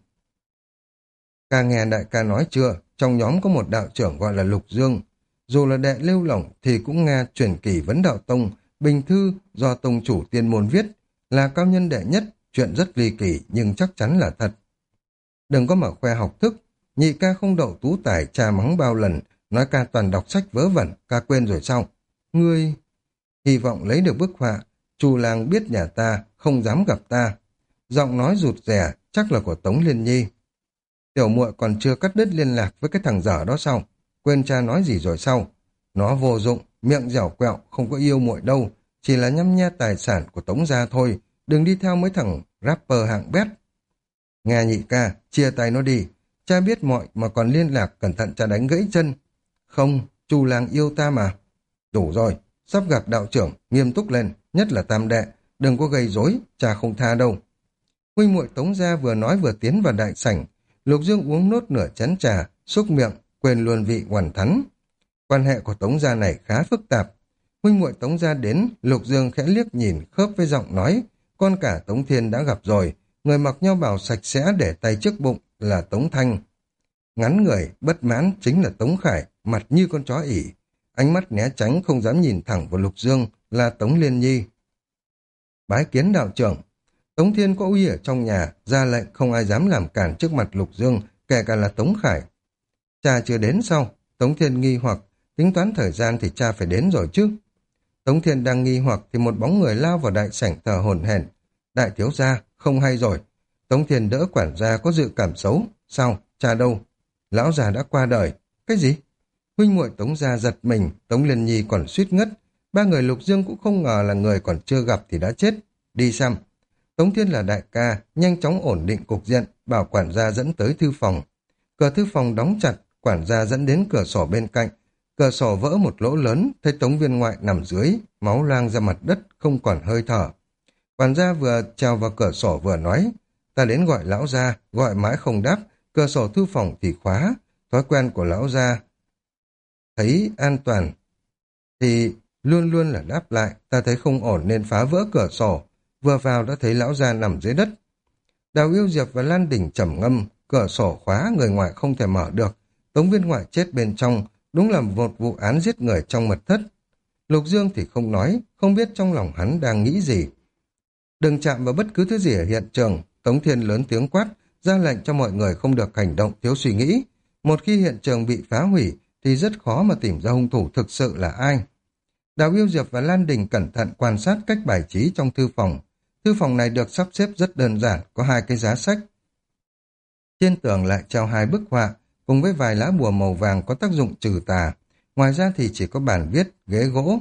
Ca nghe đại ca nói chưa, trong nhóm có một đạo trưởng gọi là Lục Dương. Dù là đệ lưu lỏng thì cũng nghe truyền kỳ vấn đạo tông, bình thư do tông chủ tiên môn viết, là cao nhân đệ nhất, chuyện rất ly kỳ nhưng chắc chắn là thật. Đừng có mở khoe học thức, nhị ca không đậu tú tài, cha mắng bao lần, nói ca toàn đọc sách vớ vẩn, ca quên rồi sao? Ngươi hy vọng lấy được bức họa, Chu làng biết nhà ta, không dám gặp ta. Giọng nói rụt rè, chắc là của Tống Liên Nhi. Tiểu muội còn chưa cắt đứt liên lạc với cái thằng dở đó sao? Quên cha nói gì rồi sao? Nó vô dụng, miệng dẻo quẹo, không có yêu muội đâu, chỉ là nhăm nhe tài sản của Tống gia thôi, đừng đi theo mấy thằng rapper hạng bét. Nghe nhị ca, chia tay nó đi, cha biết mọi mà còn liên lạc, cẩn thận cha đánh gãy chân. Không, Chu làng yêu ta mà. Đủ rồi, sắp gặp đạo trưởng, nghiêm túc lên, nhất là Tam đệ, đừng có gây rối, cha không tha đâu. Huynh muội Tống gia vừa nói vừa tiến vào đại sảnh. Lục Dương uống nốt nửa chén trà, xúc miệng, quên luôn vị oằn thắn. Quan hệ của Tống gia này khá phức tạp. Huynh muội Tống gia đến, Lục Dương khẽ liếc nhìn khớp với giọng nói, con cả Tống Thiên đã gặp rồi, người mặc nho bào sạch sẽ để tay trước bụng là Tống Thanh. Ngắn người, bất mãn chính là Tống Khải, mặt như con chó ỉ. Ánh mắt né tránh không dám nhìn thẳng vào Lục Dương là Tống Liên Nhi. Bái kiến đạo trưởng. Tống Thiên có uy ở trong nhà, ra lệnh không ai dám làm cản trước mặt Lục Dương, kể cả là Tống Khải. Cha chưa đến sao? Tống Thiên nghi hoặc, tính toán thời gian thì cha phải đến rồi chứ. Tống Thiên đang nghi hoặc thì một bóng người lao vào đại sảnh thờ hổn hển. Đại thiếu gia, không hay rồi. Tống Thiên đỡ quản gia có dự cảm xấu. Sao? Cha đâu? Lão già đã qua đời. Cái gì? Huynh muội Tống gia giật mình, Tống Liên Nhi còn suýt ngất. 3 người Lục Dương cũng không ngờ là người còn chưa gặp thì đã chết. Đi xem. Tống Thiên là đại ca, nhanh chóng ổn định cục diện, bảo quản gia dẫn tới thư phòng. Cửa thư phòng đóng chặt, quản gia dẫn đến cửa sổ bên cạnh. Cửa sổ vỡ một lỗ lớn, thấy Tống Viên Ngoại nằm dưới, máu loang ra mặt đất, không còn hơi thở. Quản gia vừa trèo vào cửa sổ vừa nói, ta đến gọi lão gia, gọi mãi không đáp, cửa sổ thư phòng thì khóa. Thói quen của lão gia thấy an toàn thì luôn luôn là đáp lại, ta thấy không ổn nên phá vỡ cửa sổ. Vừa vào đã thấy lão gia nằm dưới đất. Đào Yêu Diệp và Lan Đình trầm ngâm, cửa sổ khóa, người ngoài không thể mở được. Tống Viên Ngoại chết bên trong, đúng là một vụ án giết người trong mật thất. Lục Dương thì không nói, không biết trong lòng hắn đang nghĩ gì. Đừng chạm vào bất cứ thứ gì ở hiện trường, Tống Thiên lớn tiếng quát, ra lệnh cho mọi người không được hành động thiếu suy nghĩ. Một khi hiện trường bị phá hủy, thì rất khó mà tìm ra hung thủ thực sự là ai. Đào Yêu Diệp và Lan Đình cẩn thận quan sát cách bài trí trong thư phòng. Thư phòng này được sắp xếp rất đơn giản, có 2 cái giá sách. Trên tường lại treo 2 bức họa, cùng với vài lá bùa màu vàng có tác dụng trừ tà. Ngoài ra thì chỉ có bàn viết, ghế gỗ,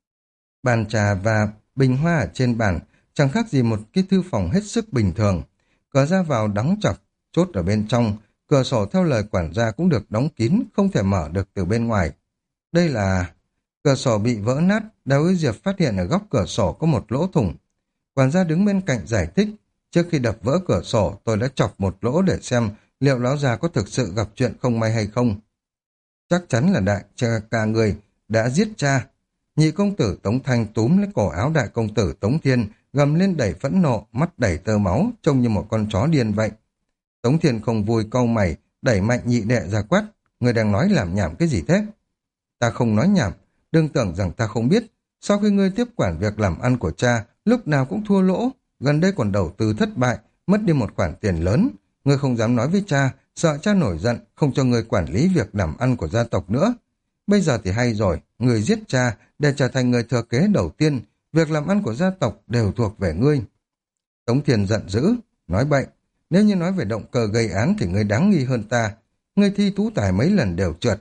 bàn trà và bình hoa ở trên bàn, chẳng khác gì một cái thư phòng hết sức bình thường. Cửa ra vào đóng chặt, chốt ở bên trong, cửa sổ theo lời quản gia cũng được đóng kín, không thể mở được từ bên ngoài. Đây là... Cửa sổ bị vỡ nát, Đào Yêu Diệp phát hiện ở góc cửa sổ có một lỗ thủng. Quản gia đứng bên cạnh giải thích, trước khi đập vỡ cửa sổ tôi đã chọc một lỗ để xem liệu lão già có thực sự gặp chuyện không may hay không. Chắc chắn là đại ca người đã giết cha. Nhị công tử Tống Thanh túm lấy cổ áo đại công tử Tống Thiên, gầm lên đầy phẫn nộ, mắt đầy tơ máu, trông như một con chó điên vậy. Tống Thiên không vui cau mày, đẩy mạnh nhị đệ ra quát, người đang nói làm nhảm cái gì thế? Ta không nói nhảm, đừng tưởng rằng ta không biết, sau khi ngươi tiếp quản việc làm ăn của cha, lúc nào cũng thua lỗ, gần đây còn đầu tư thất bại, mất đi một khoản tiền lớn. Ngươi không dám nói với cha, sợ cha nổi giận, không cho ngươi quản lý việc làm ăn của gia tộc nữa. Bây giờ thì hay rồi, ngươi giết cha để trở thành người thừa kế đầu tiên, việc làm ăn của gia tộc đều thuộc về ngươi. Tống Thiên giận dữ, nói bậy, nếu như nói về động cơ gây án thì ngươi đáng nghi hơn ta. Ngươi thi tú tài mấy lần đều trượt,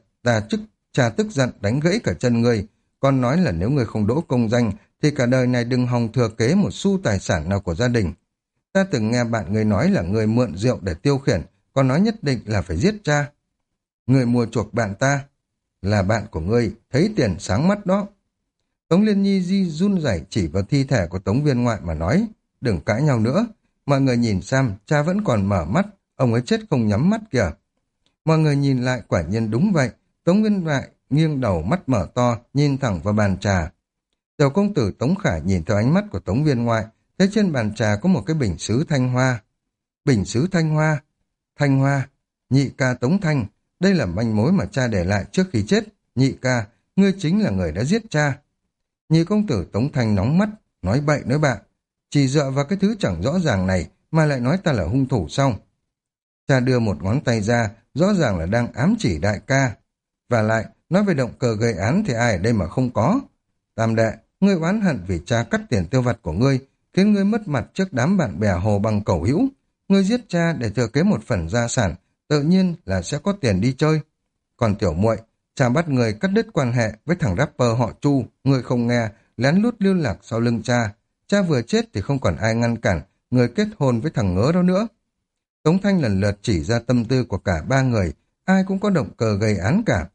cha tức giận đánh gãy cả chân ngươi, còn nói là nếu ngươi không đỗ công danh thì cả đời này đừng hòng thừa kế một xu tài sản nào của gia đình. Ta từng nghe bạn ngươi nói là ngươi mượn rượu để tiêu khiển, còn nói nhất định là phải giết cha. Ngươi mua chuộc bạn ta, là bạn của ngươi, thấy tiền sáng mắt đó. Tống Liên Nhi run rẩy chỉ vào thi thể của Tống Viên Ngoại mà nói, đừng cãi nhau nữa, mọi người nhìn xem, cha vẫn còn mở mắt, ông ấy chết không nhắm mắt kìa. Mọi người nhìn lại quả nhiên đúng vậy, Tống Viên Ngoại nghiêng đầu mắt mở to, nhìn thẳng vào bàn trà. Tiểu công tử Tống Khải nhìn theo ánh mắt của Tống Viên Ngoại, thấy trên bàn trà có một cái bình sứ thanh hoa. Bình sứ thanh hoa, nhị ca Tống Thanh, đây là manh mối mà cha để lại trước khi chết. Nhị ca, ngươi chính là người đã giết cha. Nhị công tử Tống Thanh nóng mắt, nói bậy nói bạ, chỉ dựa vào cái thứ chẳng rõ ràng này mà lại nói ta là hung thủ sao? Cha đưa một ngón tay ra, rõ ràng là đang ám chỉ đại ca. Và lại, nói về động cơ gây án thì ai ở đây mà không có. Tam đệ, ngươi oán hận vì cha cắt tiền tiêu vặt của ngươi, khiến ngươi mất mặt trước đám bạn bè hồ bằng cẩu hữu. Ngươi giết cha để thừa kế một phần gia sản, tự nhiên là sẽ có tiền đi chơi. Còn tiểu muội, cha bắt người cắt đứt quan hệ với thằng rapper họ Chu, ngươi không nghe, lén lút lưu lạc sau lưng cha. Cha vừa chết thì không còn ai ngăn cản, người kết hôn với thằng ngớ đó nữa. Tống Thanh lần lượt chỉ ra tâm tư của cả 3 người, ai cũng có động cơ gây án cả.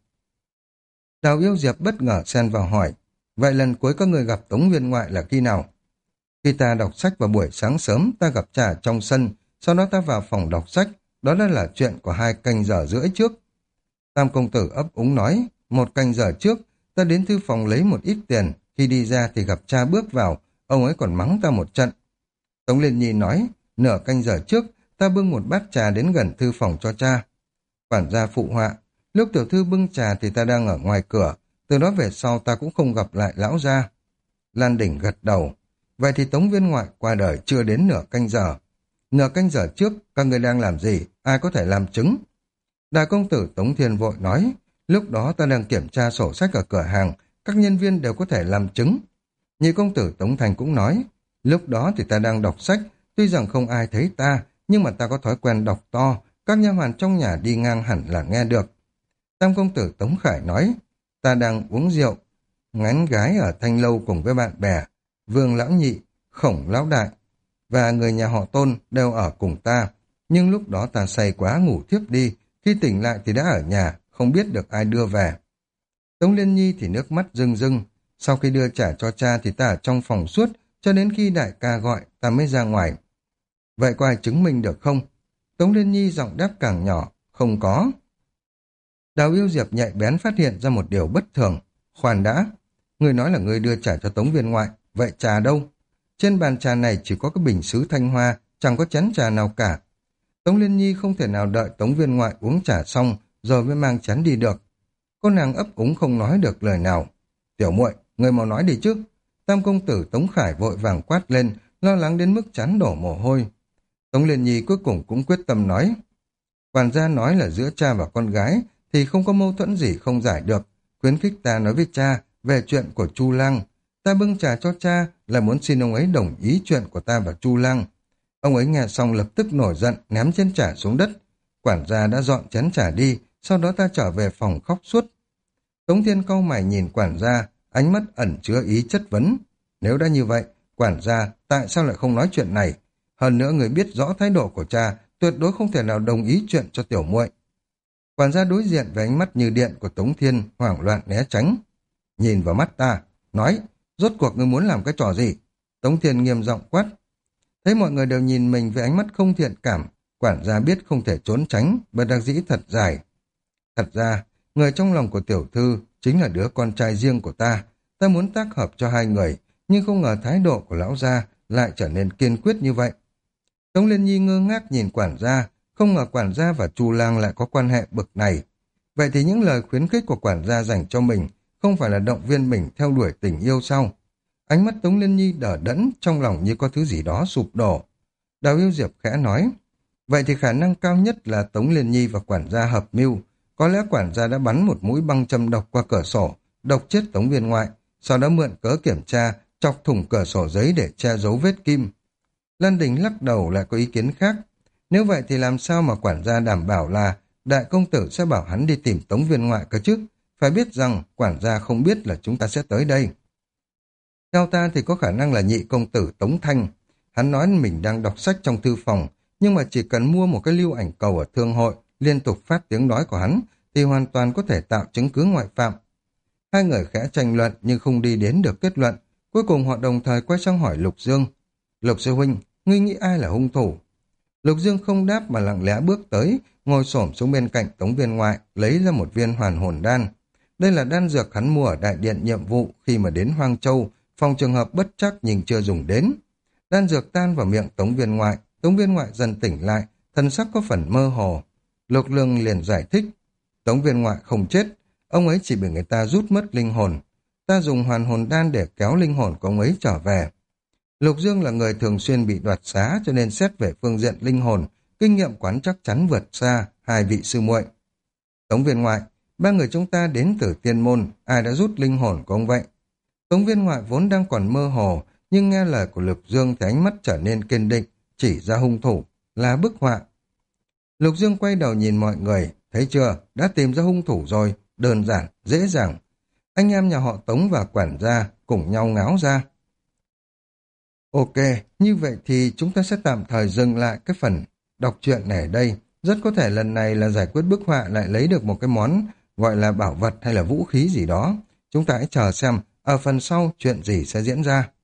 Đào Yêu Diệp bất ngờ xen vào hỏi, vậy lần cuối các người gặp Tống Viên Ngoại là khi nào? Khi ta đọc sách vào buổi sáng sớm, ta gặp cha trong sân, sau đó ta vào phòng đọc sách, đó đã là chuyện của 2 canh giờ rưỡi trước. Tam công tử ấp úng nói, 1 canh giờ trước, ta đến thư phòng lấy một ít tiền, khi đi ra thì gặp cha bước vào, ông ấy còn mắng ta một trận. Tống Liên Nhi nói, nửa canh giờ trước, ta bưng một bát trà đến gần thư phòng cho cha. Quản gia phụ họa, lúc tiểu thư bưng trà thì ta đang ở ngoài cửa, từ đó về sau ta cũng không gặp lại lão gia. Lan Đỉnh gật đầu, vậy thì Tống Viên Ngoại qua đời chưa đến nửa canh giờ. Nửa canh giờ trước, các người đang làm gì, ai có thể làm chứng? Đại công tử Tống Thiên vội nói, lúc đó ta đang kiểm tra sổ sách ở cửa hàng, các nhân viên đều có thể làm chứng. Nhị công tử Tống Thành cũng nói, lúc đó thì ta đang đọc sách, tuy rằng không ai thấy ta, nhưng mà ta có thói quen đọc to, các nha hoàn trong nhà đi ngang hẳn là nghe được. Tam công tử Tống Khải nói, ta đang uống rượu, ngắn gái ở Thanh Lâu cùng với bạn bè, Vương Lão Nhị, Khổng Lão Đại, và người nhà họ Tôn đều ở cùng ta, nhưng lúc đó ta say quá ngủ thiếp đi, khi tỉnh lại thì đã ở nhà, không biết được ai đưa về. Tống Liên Nhi thì nước mắt rưng rưng, sau khi đưa trả cho cha thì ta ở trong phòng suốt, cho đến khi đại ca gọi ta mới ra ngoài. Vậy có ai chứng minh được không? Tống Liên Nhi giọng đáp càng nhỏ, không có. Đào Yêu Diệp nhạy bén phát hiện ra một điều bất thường. Khoan đã, người nói là người đưa trả cho Tống Viên Ngoại, vậy trà đâu? Trên bàn trà này chỉ có cái bình sứ thanh hoa, chẳng có chén trà nào cả. Tống Liên Nhi không thể nào đợi Tống Viên Ngoại uống trà xong rồi mới mang chén đi được. Cô nàng ấp úng không nói được lời nào. Tiểu muội, người mau nói đi chứ. Tam công tử Tống Khải vội vàng quát lên, lo lắng đến mức trán đổ mồ hôi. Tống Liên Nhi cuối cùng cũng quyết tâm nói, quản gia nói là giữa cha và con gái thì không có mâu thuẫn gì không giải được, khuyến khích ta nói với cha về chuyện của Chu Lăng. Ta bưng trà cho cha là muốn xin ông ấy đồng ý chuyện của ta và Chu Lăng. Ông ấy nghe xong lập tức nổi giận, ném chén trà xuống đất. Quản gia đã dọn chén trà đi, sau đó ta trở về phòng khóc suốt. Tống Thiên cau mày nhìn quản gia, ánh mắt ẩn chứa ý chất vấn. Nếu đã như vậy, quản gia tại sao lại không nói chuyện này? Hơn nữa người biết rõ thái độ của cha, tuyệt đối không thể nào đồng ý chuyện cho tiểu muội. Quản gia đối diện với ánh mắt như điện của Tống Thiên, hoảng loạn né tránh. Nhìn vào mắt ta, nói, rốt cuộc ngươi muốn làm cái trò gì? Tống Thiên nghiêm giọng quát. Thấy mọi người đều nhìn mình với ánh mắt không thiện cảm, quản gia biết không thể trốn tránh, bất đắc dĩ thật dài. Thật ra, người trong lòng của tiểu thư chính là đứa con trai riêng của ta. Ta muốn tác hợp cho hai người, nhưng không ngờ thái độ của lão gia lại trở nên kiên quyết như vậy. Tống Liên Nhi ngơ ngác nhìn quản gia, không ngờ quản gia và Chu Lang lại có quan hệ bực này. Vậy thì những lời khuyến khích của quản gia dành cho mình không phải là động viên mình theo đuổi tình yêu sao? Ánh mắt Tống Liên Nhi đờ đẫn, trong lòng như có thứ gì đó sụp đổ. Đào Yêu Diệp khẽ nói, vậy thì khả năng cao nhất là Tống Liên Nhi và quản gia hợp mưu. Có lẽ quản gia đã bắn một mũi băng châm độc qua cửa sổ, độc chết Tống Viên Ngoại, sau đó mượn cớ kiểm tra, chọc thủng cửa sổ giấy để che giấu vết kim. Lan Đình lắc đầu lại có ý kiến khác. Nếu vậy thì làm sao mà quản gia đảm bảo là đại công tử sẽ bảo hắn đi tìm Tống Viên Ngoại cơ chứ? Phải biết rằng quản gia không biết là chúng ta sẽ tới đây. Theo ta thì có khả năng là nhị công tử Tống Thanh. Hắn nói mình đang đọc sách trong thư phòng, nhưng mà chỉ cần mua một cái lưu ảnh cầu ở thương hội, liên tục phát tiếng nói của hắn, thì hoàn toàn có thể tạo chứng cứ ngoại phạm. Hai người khẽ tranh luận nhưng không đi đến được kết luận. Cuối cùng họ đồng thời quay sang hỏi Lục Dương. Lục sư huynh, ngươi nghĩ ai là hung thủ? Lục Dương không đáp mà lặng lẽ bước tới, ngồi xổm xuống bên cạnh Tống Viên Ngoại, lấy ra một viên hoàn hồn đan. Đây là đan dược hắn mua ở đại điện nhiệm vụ khi mà đến Hoang Châu, phòng trường hợp bất trắc nhưng chưa dùng đến. Đan dược tan vào miệng Tống Viên Ngoại dần tỉnh lại, thân sắc có phần mơ hồ. Lục Lương liền giải thích, Tống Viên Ngoại không chết, ông ấy chỉ bị người ta rút mất linh hồn. Ta dùng hoàn hồn đan để kéo linh hồn của ông ấy trở về. Lục Dương là người thường xuyên bị đoạt xá, cho nên xét về phương diện linh hồn, kinh nghiệm quán chắc chắn vượt xa hai vị sư muội. Tống Viên Ngoại, ba người chúng ta đến từ Tiên Môn, ai đã rút linh hồn của ông vậy? Tống Viên Ngoại vốn đang còn mơ hồ, nhưng nghe lời của Lục Dương thì ánh mắt trở nên kiên định, chỉ ra hung thủ, là bức họa. Lục Dương quay đầu nhìn mọi người, thấy chưa, đã tìm ra hung thủ rồi, đơn giản, dễ dàng. Anh em nhà họ Tống và quản gia cùng nhau ngáo ra. Ok, như vậy thì chúng ta sẽ tạm thời dừng lại cái phần đọc truyện này ở đây. Rất có thể lần này là giải quyết bức họa lại lấy được một cái món gọi là bảo vật hay là vũ khí gì đó. Chúng ta hãy chờ xem ở phần sau chuyện gì sẽ diễn ra.